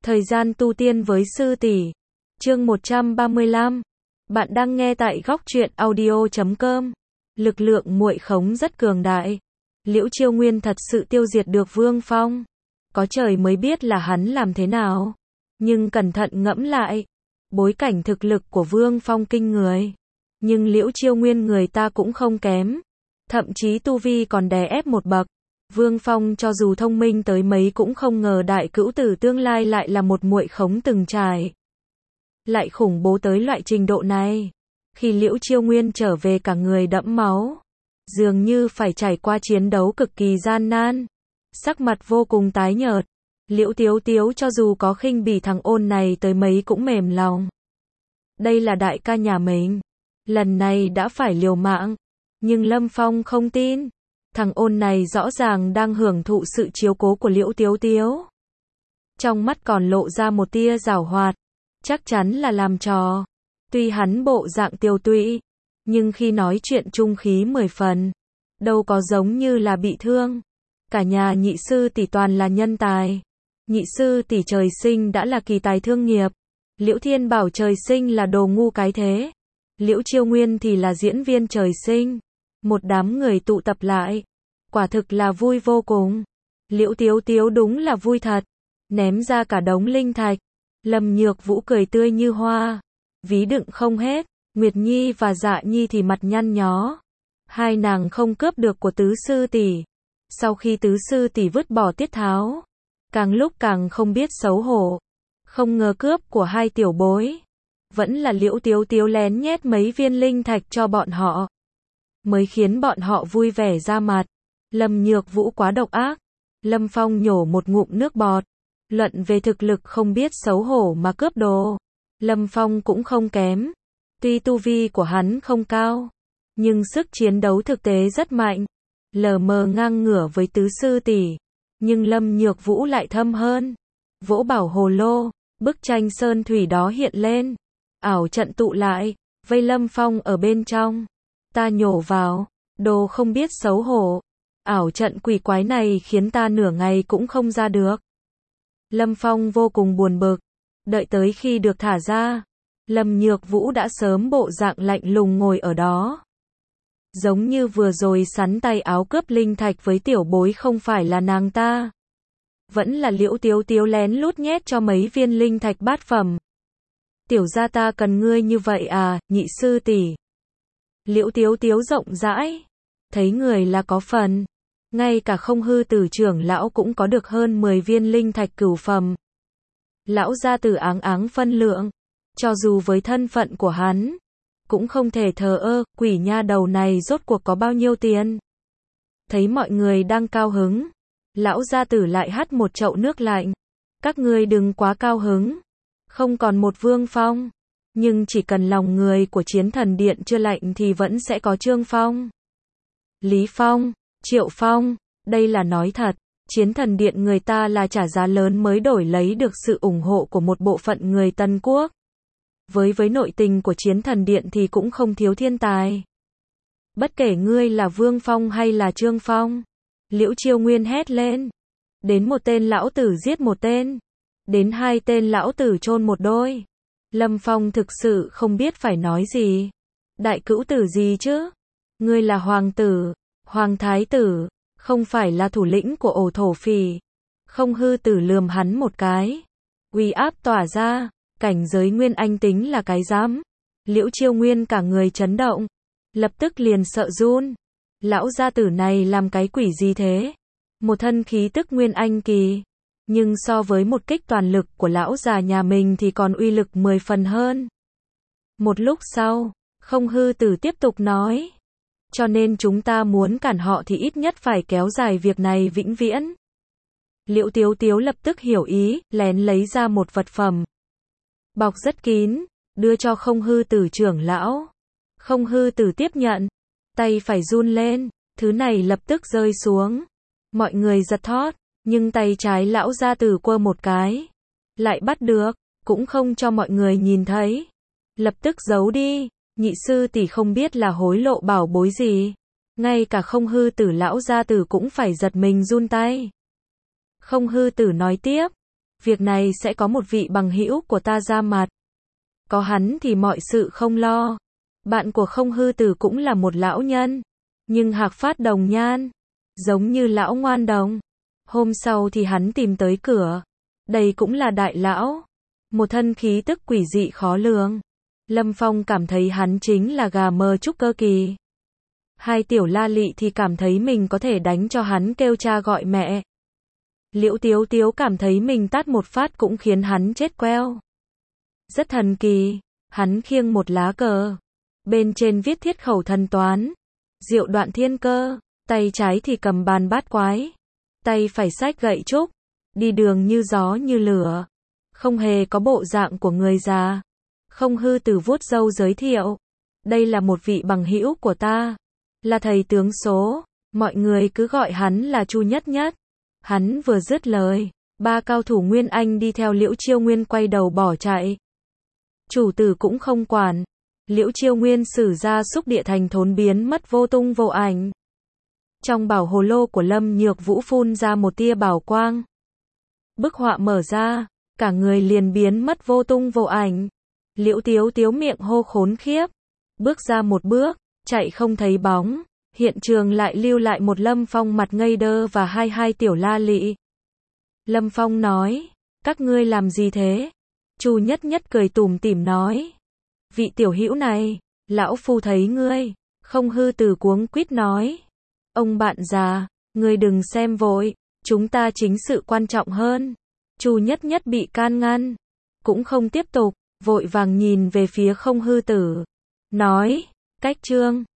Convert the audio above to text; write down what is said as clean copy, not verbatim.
Thời gian tu tiên với sư tỷ. Chương 135. Bạn đang nghe tại góc truyện audio.com. Lực lượng muội khống rất cường đại. Liễu Chiêu Nguyên thật sự tiêu diệt được Vương Phong. Có trời mới biết là hắn làm thế nào. Nhưng cẩn thận ngẫm lại, bối cảnh thực lực của Vương Phong kinh người. Nhưng Liễu Chiêu Nguyên người ta cũng không kém. Thậm chí tu vi còn đè ép một bậc. Vương Phong cho dù thông minh tới mấy cũng không ngờ đại cữu tử tương lai lại là một muội khống từng trải. Lại khủng bố tới loại trình độ này. Khi Liễu Chiêu Nguyên trở về cả người đẫm máu. Dường như phải trải qua chiến đấu cực kỳ gian nan. Sắc mặt vô cùng tái nhợt. Liễu Tiếu Tiếu cho dù có khinh bỉ thằng ôn này tới mấy cũng mềm lòng. Đây là đại ca nhà mình. Lần này đã phải liều mạng. Nhưng Lâm Phong không tin. Thằng ôn này rõ ràng đang hưởng thụ sự chiếu cố của Liễu Tiếu Tiếu. Trong mắt còn lộ ra một tia giảo hoạt. Chắc chắn là làm trò. Tuy hắn bộ dạng tiêu tụy, nhưng khi nói chuyện trung khí 10 phần. Đâu có giống như là bị thương. Cả nhà nhị sư tỷ toàn là nhân tài. Nhị sư tỷ trời sinh đã là kỳ tài thương nghiệp. Liễu Thiên Bảo trời sinh là đồ ngu cái thế. Liễu Chiêu Nguyên thì là diễn viên trời sinh. Một đám người tụ tập lại. Quả thực là vui vô cùng. Liễu Tiếu Tiếu đúng là vui thật. Ném ra cả đống linh thạch. Lâm Nhược Vũ cười tươi như hoa. Ví đựng không hết. Nguyệt Nhi và Dạ Nhi thì mặt nhăn nhó. Hai nàng không cướp được của tứ sư tỷ. Sau khi tứ sư tỷ vứt bỏ tiết tháo. Càng lúc càng không biết xấu hổ. Không ngờ cướp của hai tiểu bối. Vẫn là Liễu Tiếu Tiếu lén nhét mấy viên linh thạch cho bọn họ. Mới khiến bọn họ vui vẻ ra mặt. Lâm Nhược Vũ quá độc ác. Lâm Phong nhổ một ngụm nước bọt. Luận về thực lực không biết xấu hổ mà cướp đồ. Lâm Phong cũng không kém. Tuy tu vi của hắn không cao, nhưng sức chiến đấu thực tế rất mạnh. Lờ mờ ngang ngửa với tứ sư tỷ. Nhưng Lâm Nhược Vũ lại thâm hơn. Vỗ bảo hồ lô, bức tranh sơn thủy đó hiện lên. Ảo trận tụ lại, vây Lâm Phong ở bên trong. Ta nhổ vào, đồ không biết xấu hổ. Ảo trận quỷ quái này khiến ta nửa ngày cũng không ra được. Lâm Phong vô cùng buồn bực. Đợi tới khi được thả ra, Lâm Nhược Vũ đã sớm bộ dạng lạnh lùng ngồi ở đó. Giống như vừa rồi sắn tay áo cướp linh thạch với tiểu bối không phải là nàng ta. Vẫn là Liễu Tiếu Tiếu lén lút nhét cho mấy viên linh thạch bát phẩm. Tiểu gia ta cần ngươi như vậy à, nhị sư tỷ. Liễu Tiếu Tiếu rộng rãi. Thấy người là có phần. Ngay cả Không Hư Tử trưởng lão cũng có được hơn 10 viên linh thạch cửu phẩm. Lão gia tử áng áng phân lượng. Cho dù với thân phận của hắn, cũng không thể thờ ơ, quỷ nha đầu này rốt cuộc có bao nhiêu tiền. Thấy mọi người đang cao hứng, lão gia tử lại hắt một chậu nước lạnh. Các ngươi đừng quá cao hứng. Không còn một Vương Phong. Nhưng chỉ cần lòng người của Chiến Thần Điện chưa lạnh thì vẫn sẽ có Trương Phong, Lý Phong, Triệu Phong. Đây là nói thật. Chiến Thần Điện người ta là trả giá lớn mới đổi lấy được sự ủng hộ của một bộ phận người Tân Quốc. Với nội tình của Chiến Thần Điện thì cũng không thiếu thiên tài. Bất kể ngươi là Vương Phong hay là Trương Phong. Liễu Chiêu Nguyên hét lên. Đến một tên lão tử giết một tên. Đến hai tên lão tử chôn một đôi. Lâm Phong thực sự không biết phải nói gì. Đại cữu tử gì chứ? Ngươi là hoàng tử, hoàng thái tử, không phải là thủ lĩnh của ổ thổ phỉ. Không Hư Tử lườm hắn một cái. Uy áp tỏa ra, cảnh giới Nguyên Anh tính là cái dám. Liễu Chiêu Nguyên cả người chấn động. Lập tức liền sợ run. Lão gia tử này làm cái quỷ gì thế? Một thân khí tức Nguyên Anh kỳ. Nhưng so với một kích toàn lực của lão già nhà mình thì còn uy lực 10 phần hơn. Một lúc sau, Không Hư Tử tiếp tục nói. Cho nên chúng ta muốn cản họ thì ít nhất phải kéo dài việc này vĩnh viễn. Liễu Tiếu Tiếu lập tức hiểu ý, lén lấy ra một vật phẩm. Bọc rất kín, đưa cho Không Hư Tử trưởng lão. Không Hư Tử tiếp nhận. Tay phải run lên, thứ này lập tức rơi xuống. Mọi người giật thót. Nhưng tay trái lão gia tử quơ một cái. Lại bắt được, cũng không cho mọi người nhìn thấy. Lập tức giấu đi. Nhị sư tỷ không biết là hối lộ bảo bối gì. Ngay cả Không Hư Tử lão gia tử cũng phải giật mình run tay. Không Hư Tử nói tiếp. việc này sẽ có một vị bằng hữu của ta ra mặt. Có hắn thì mọi sự không lo. Bạn của Không Hư Tử cũng là một lão nhân, nhưng hạc phát đồng nhan, giống như lão ngoan đồng. Hôm sau thì hắn tìm tới cửa. Đây cũng là đại lão, một thân khí tức quỷ dị khó lường. Lâm Phong cảm thấy hắn chính là gà mờ trúc cơ kỳ. Hai tiểu la lị thì cảm thấy mình có thể đánh cho hắn kêu cha gọi mẹ. Liễu Tiếu Tiếu cảm thấy mình tát một phát cũng khiến hắn chết queo. Rất thần kỳ, hắn khiêng một lá cờ. Bên trên viết thiết khẩu thần toán, diệu đoạn thiên cơ, tay trái thì cầm bàn bát quái, tay phải xách gậy trúc, đi đường như gió như lửa, không hề có bộ dạng của người già. Không Hư Tử vuốt râu giới thiệu, đây là một vị bằng hữu của ta, là thầy tướng số, mọi người cứ gọi hắn là Chu Nhất Nhất. Hắn vừa dứt lời, ba cao thủ Nguyên Anh đi theo Liễu Chiêu Nguyên quay đầu bỏ chạy. Chủ tử cũng không quản. Liễu Chiêu Nguyên sử ra xúc địa thành thốn biến mất vô tung vô ảnh. Trong bảo hồ lô của Lâm Nhược Vũ phun ra một tia bảo quang. Bức họa mở ra, cả người liền biến mất vô tung vô ảnh. Liễu Tiếu Tiếu miệng hô khốn khiếp, bước ra một bước, chạy không thấy bóng. Hiện trường lại lưu lại một Lâm Phong mặt ngây đơ và hai tiểu la lị. Lâm Phong nói, các ngươi làm gì thế? Chu Nhất Nhất cười tủm tỉm nói, vị tiểu hữu này, lão phu thấy ngươi. Không Hư Tử cuống quýt nói, ông bạn già, ngươi đừng xem vội, chúng ta chính sự quan trọng hơn. Chu Nhất Nhất bị can ngăn, cũng không tiếp tục, vội vàng nhìn về phía Không Hư Tử, nói, cách chương